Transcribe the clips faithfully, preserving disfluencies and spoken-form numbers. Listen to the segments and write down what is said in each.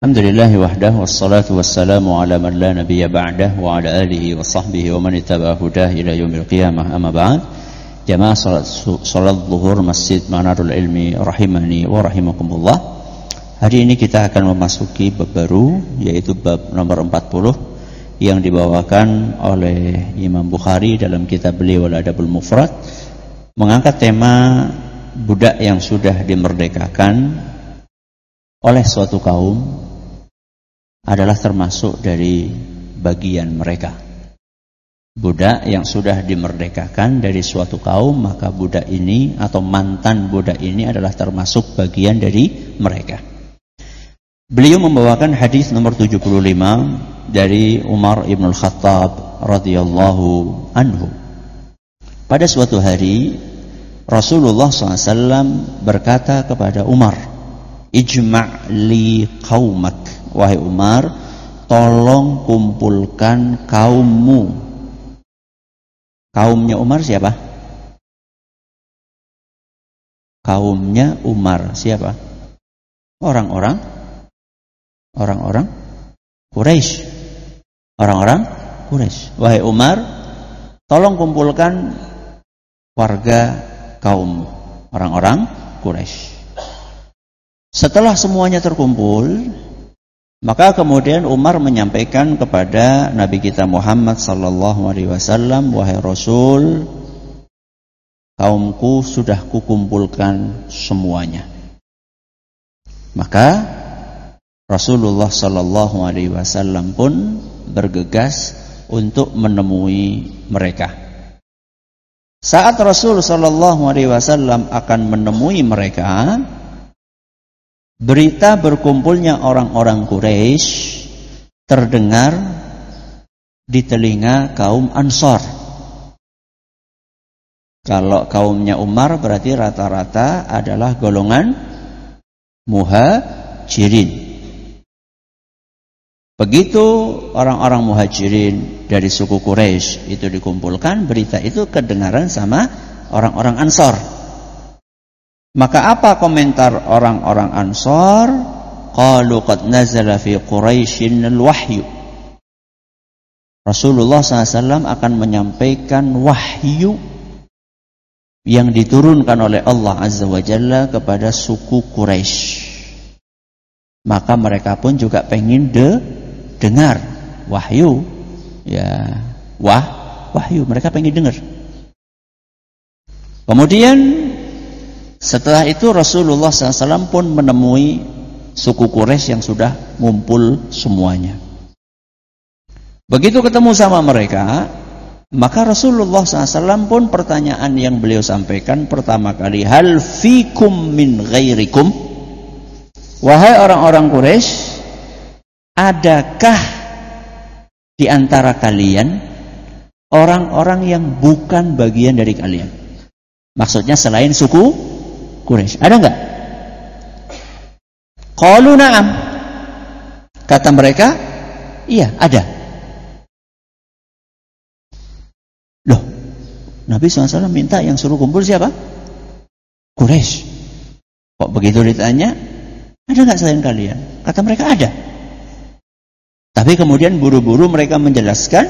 Alhamdulillahi wahdah wassalatu wassalamu ala man la nabiyya ba'dah wa ala alihi wa sahbihi wa man ittaba'a hudah ila yaumil qiyamah amma ba'd. Jamaah salat, salat zuhur Masjid Manarul Ilmi rahimani wa rahimakumullah. Hari ini kita akan memasuki bab baru, yaitu bab nomor empat puluh yang dibawakan oleh Imam Bukhari dalam kitab beliau Al-Adabul Mufrad, mengangkat tema budak yang sudah dimerdekakan oleh suatu kaum adalah termasuk dari bagian mereka. Budak yang sudah dimerdekakan dari suatu kaum, maka budak ini atau mantan budak ini adalah termasuk bagian dari mereka. Beliau membawakan hadis nomor tujuh puluh lima dari Umar ibn al-Khattab radhiyallahu anhu. Pada suatu hari Rasulullah shallallahu alaihi wasallam berkata kepada Umar, "Ijma' li qaumak." Wahai Umar, tolong kumpulkan kaummu. Kaumnya Umar siapa? Kaumnya Umar siapa? Orang-orang Orang-orang Quraisy. Orang-orang Quraisy. Wahai Umar, tolong kumpulkan warga kaummu, orang-orang Quraisy. Setelah semuanya terkumpul, maka kemudian Umar menyampaikan kepada Nabi kita Muhammad sallallahu alaihi wasallam, "Wahai Rasul, kaumku sudah kukumpulkan semuanya." Maka Rasulullah sallallahu alaihi wasallam pun bergegas untuk menemui mereka. Saat Rasul sallallahu alaihi wasallam akan menemui mereka, berita berkumpulnya orang-orang Quraisy terdengar di telinga kaum Ansor. Kalau kaumnya Umar berarti rata-rata adalah golongan Muhajirin. Begitu orang-orang Muhajirin dari suku Quraisy itu dikumpulkan, berita itu kedengaran sama orang-orang Ansor. Maka apa komentar orang-orang Ansor? Qalu qad nazala fi Quraisyin al-wahyu. Rasulullah shallallahu alaihi wasallam akan menyampaikan wahyu yang diturunkan oleh Allah Azza wa Jalla kepada suku Quraisy. Maka mereka pun juga pengen de dengar wahyu. Ya, wah, wahyu, mereka pengen dengar. Kemudian setelah itu Rasulullah shallallahu alaihi wasallam pun menemui suku Quraisy yang sudah ngumpul semuanya. Begitu ketemu sama mereka, maka Rasulullah shallallahu alaihi wasallam pun pertanyaan yang beliau sampaikan pertama kali, "Hal fikum min ghairikum?" Wahai orang-orang Quraisy, adakah di antara kalian orang-orang yang bukan bagian dari kalian? Maksudnya selain suku Quraisy, ada enggak? Qalu na'am. Kata mereka, iya, ada. Loh, Nabi shallallahu alaihi wasallam minta yang suruh kumpul siapa? Quraisy. Kok begitu ditanya, ada enggak selain kalian? Kata mereka ada. Tapi kemudian buru-buru mereka menjelaskan,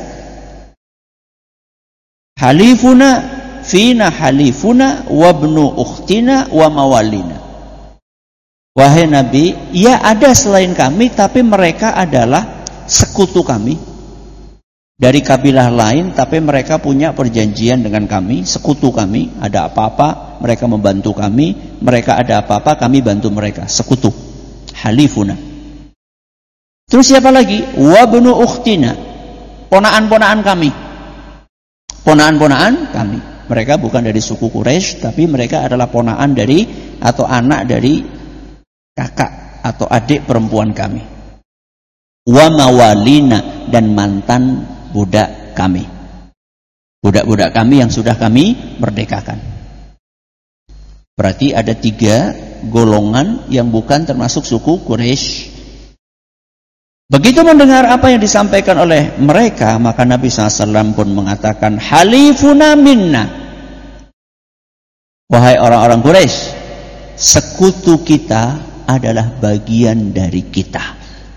halifuna fina halifuna wabnu ukhtina wa mawalina. Wahai Nabi, ya ada selain kami, tapi mereka adalah sekutu kami dari kabilah lain, tapi mereka punya perjanjian dengan kami, sekutu kami. Ada apa-apa mereka membantu kami, mereka ada apa-apa kami bantu mereka, sekutu. Halifuna. Terus siapa lagi? Wabnu ukhtina, ponaan-ponaan kami, ponaan-ponaan kami. Mereka bukan dari suku Quraisy, tapi mereka adalah ponaan dari atau anak dari kakak atau adik perempuan kami. Wa mawalina, dan mantan budak kami. Budak-budak kami yang sudah kami merdekakan. Berarti ada tiga golongan yang bukan termasuk suku Quraisy. Begitu mendengar apa yang disampaikan oleh mereka, maka Nabi shallallahu alaihi wasallam pun mengatakan, halifuna minna. Wahai orang-orang Quraisy, sekutu kita adalah bagian dari kita.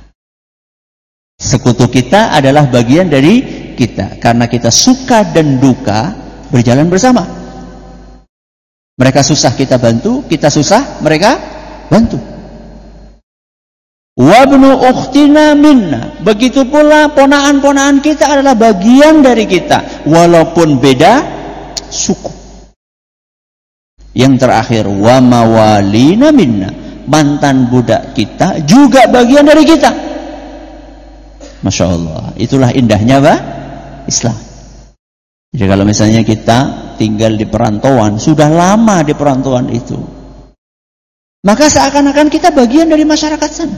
Sekutu kita adalah bagian dari kita, karena kita suka dan duka berjalan bersama. Mereka susah kita bantu, kita susah mereka bantu. Wabnu ukhtina minna, begitu pula ponaan-ponaan kita adalah bagian dari kita, walaupun beda suku. Yang terakhir, wa mawalina minna, mantan budak kita juga bagian dari kita. Masya Allah, itulah indahnya bah, Islam. Jadi kalau misalnya kita tinggal di perantauan, sudah lama di perantauan itu, maka seakan-akan kita bagian dari masyarakat sana.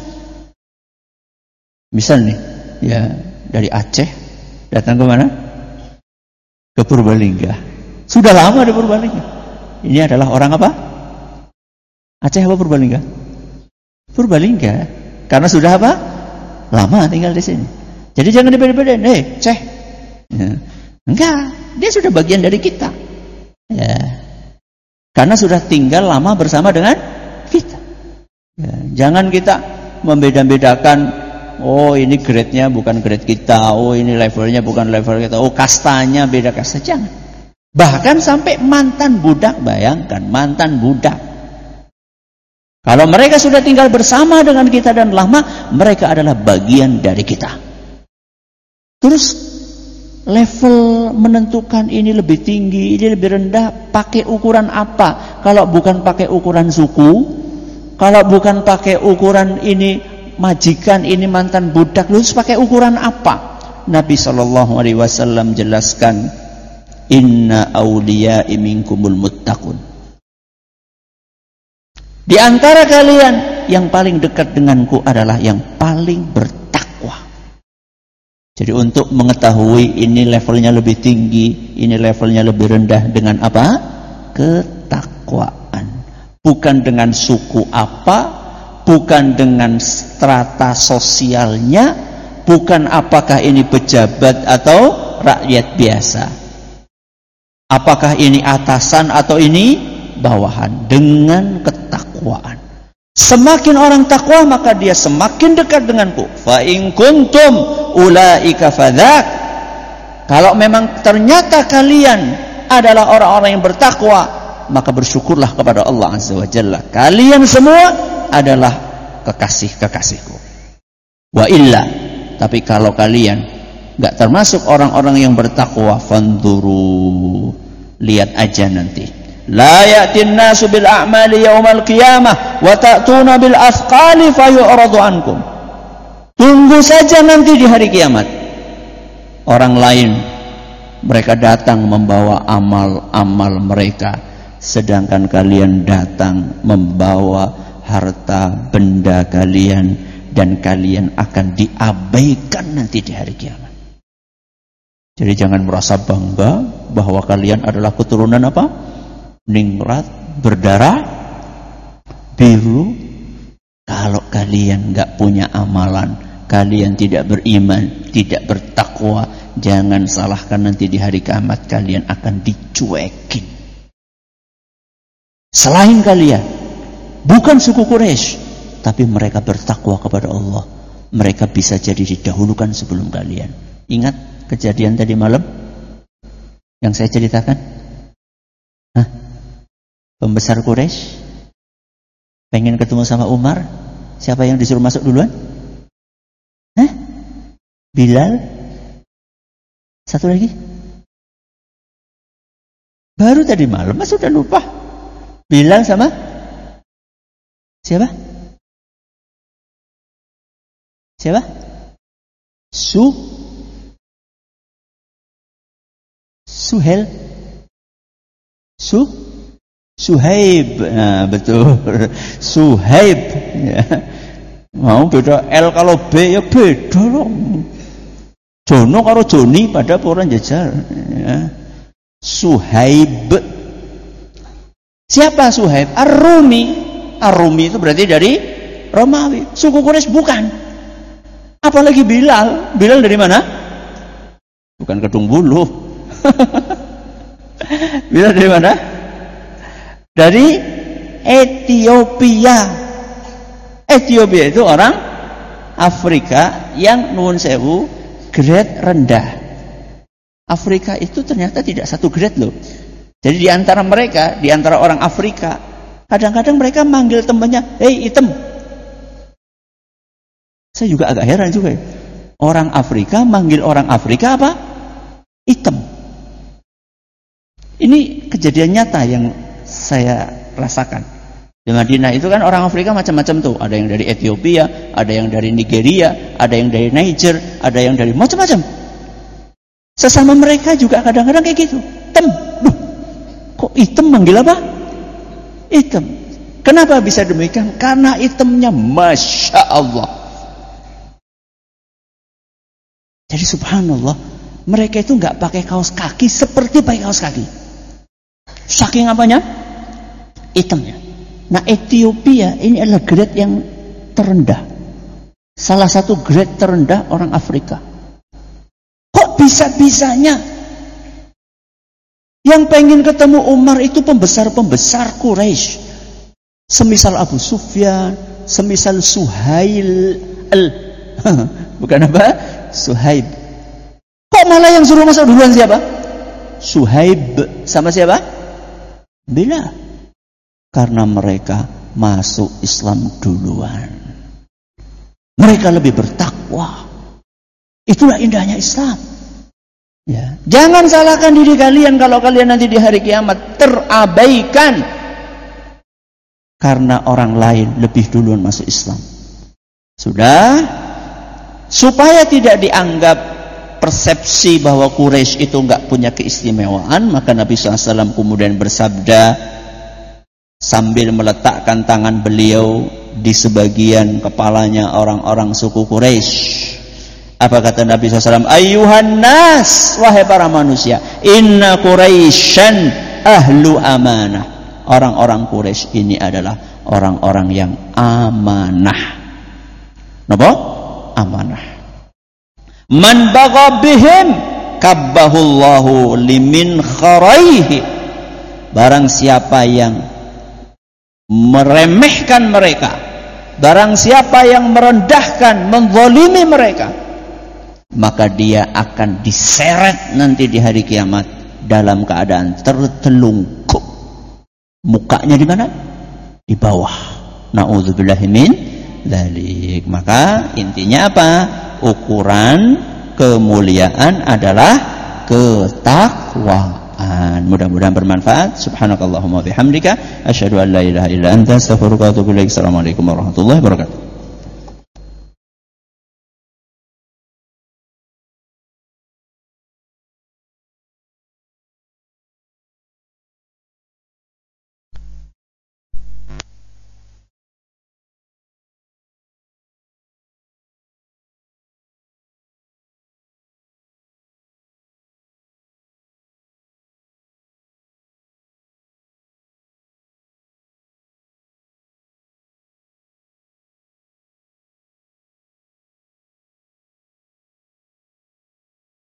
Misal nih, ya dari Aceh datang ke mana? Ke Purbalingga. Sudah lama di Purbalingga. Ini adalah orang apa? Aceh apa Purbalingga? Purbalingga. Karena sudah apa? Lama tinggal di sini. Jadi jangan dibeda-bedain. Eh, Ceh. Ya. Enggak, dia sudah bagian dari kita. Ya. Karena sudah tinggal lama bersama dengan kita. Ya. Jangan kita membeda-bedakan. Oh, ini grade-nya bukan grade kita. Oh, ini levelnya bukan level kita. Oh, kastanya beda kasta. Jangan. Bahkan sampai mantan budak, bayangkan mantan budak. Kalau mereka sudah tinggal bersama dengan kita dan lama, mereka adalah bagian dari kita. Terus level menentukan ini lebih tinggi, ini lebih rendah, pakai ukuran apa? Kalau bukan pakai ukuran suku, kalau bukan pakai ukuran ini majikan, ini mantan budak, terus pakai ukuran apa? Nabi shallallahu alaihi wasallam jelaskan, inna awliya'i minkumul muttaqun. Di antara kalian yang paling dekat denganku adalah yang paling bertakwa. Jadi untuk mengetahui ini levelnya lebih tinggi, ini levelnya lebih rendah, dengan apa? Ketakwaan. Bukan dengan suku apa, bukan dengan strata sosialnya, bukan apakah ini pejabat atau rakyat biasa, apakah ini atasan atau ini bawahan, dengan ketakwaan. Semakin orang takwa, maka dia semakin dekat denganku. Fa in kuntum ulaika fadzak. Kalau memang ternyata kalian adalah orang-orang yang bertakwa, maka bersyukurlah kepada Allah Azza wa Jalla. Kalian semua adalah kekasih-kekasihku. Wa illa, tapi kalau kalian enggak termasuk orang-orang yang bertakwa, fanduru, lihat aja nanti. La ya'tin nasu bil a'mali yaumal qiyamah wa ta'tuna bil athqali fayu'radu ankum. Tunggu saja nanti di hari kiamat. Orang lain mereka datang membawa amal-amal mereka, sedangkan kalian datang membawa harta benda kalian, dan kalian akan diabaikan nanti di hari kiamat. Jadi jangan merasa bangga bahwa kalian adalah keturunan apa? Ningrat, berdarah biru. Kalau kalian enggak punya amalan, kalian tidak beriman, tidak bertakwa, jangan salahkan nanti di hari kiamat kalian akan dicuekin. Selain kalian, bukan suku Quraisy, tapi mereka bertakwa kepada Allah, mereka bisa jadi didahulukan sebelum kalian. Ingat kejadian tadi malam yang saya ceritakan? Hah? Pembesar Quraisy pengen ketemu sama Umar, siapa yang disuruh masuk duluan? Hah? Bilal? Satu lagi? Baru tadi malam, mas sudah lupa. Bilal sama siapa? Siapa? Su Suhel Su Suhaib. Nah, betul. Suhaib. Ya. Mau beda L kalau B ya beda loh. Jono karo Joni pada orang jajar. Ya. Suhaib. Siapa Suhaib? Ar-Rumi. Ar-Rumi itu berarti dari Romawi. Suku Quraisy bukan. Apalagi Bilal. Bilal dari mana? Bukan Kedung Bulu. Bilal dari mana? Dari Ethiopia. Ethiopia itu orang Afrika yang nuwun sewu grade rendah. Afrika itu ternyata tidak satu grade loh. Jadi di antara mereka, di antara orang Afrika, kadang-kadang mereka manggil temannya, "Hei hitam." Saya juga agak heran juga ya. Orang Afrika manggil orang Afrika apa? Hitam. Ini kejadian nyata yang saya rasakan. Di Madinah itu kan orang Afrika macam-macam tuh. Ada yang dari Ethiopia, ada yang dari Nigeria, ada yang dari Niger, ada yang dari macam-macam. Sesama mereka juga kadang-kadang kayak gitu. Hitam. Duh, kok hitam manggil apa? Hitam. Kenapa bisa demikian? Karena hitamnya Masya Allah. Jadi subhanallah, mereka itu nggak pakai kaos kaki seperti pakai kaos kaki. Saking apanya? Hitamnya. Nah, Ethiopia ini adalah grade yang terendah. Salah satu grade terendah orang Afrika. Kok bisa-bisanya yang pengen ketemu Umar itu pembesar-pembesar Quraisy. Semisal Abu Sufyan, semisal Suhail al bukan apa? Suhaib. Kok malah yang suruh masuk duluan siapa? Suhaib sama siapa? Bila. Karena mereka masuk Islam duluan. Mereka lebih bertakwa. Itulah indahnya Islam. Ya. Jangan salahkan diri kalian kalau kalian nanti di hari kiamat terabaikan karena orang lain lebih duluan masuk Islam. Sudah, supaya tidak dianggap persepsi bahwa Quraisy itu enggak punya keistimewaan, maka Nabi shallallahu alaihi wasallam kemudian bersabda sambil meletakkan tangan beliau di sebagian kepalanya orang-orang suku Quraisy. Apa kata Nabi shallallahu alaihi wasallam? Ayyuhan nas, wahai para manusia, inna Quraisyan ahlu amanah. Orang-orang Quraisy ini adalah orang-orang yang amanah. Napa? Amanah. Man bagha bihim kabbahullahu limin kharaihi. Barang siapa yang meremehkan mereka, barang siapa yang merendahkan, menzalimi mereka, maka dia akan diseret nanti di hari kiamat dalam keadaan tertelungkup. Mukanya di mana? Di bawah. Nauzubillahi min dzalik. Maka intinya apa? Ukuran kemuliaan adalah ketakwaan. Mudah-mudahan bermanfaat. Subhanakallahumma bihamdika asyhadu an la ilaha illa anta astaghfiruka wa atubu ilaik. Assalamualaikum warahmatullahi wabarakatuh.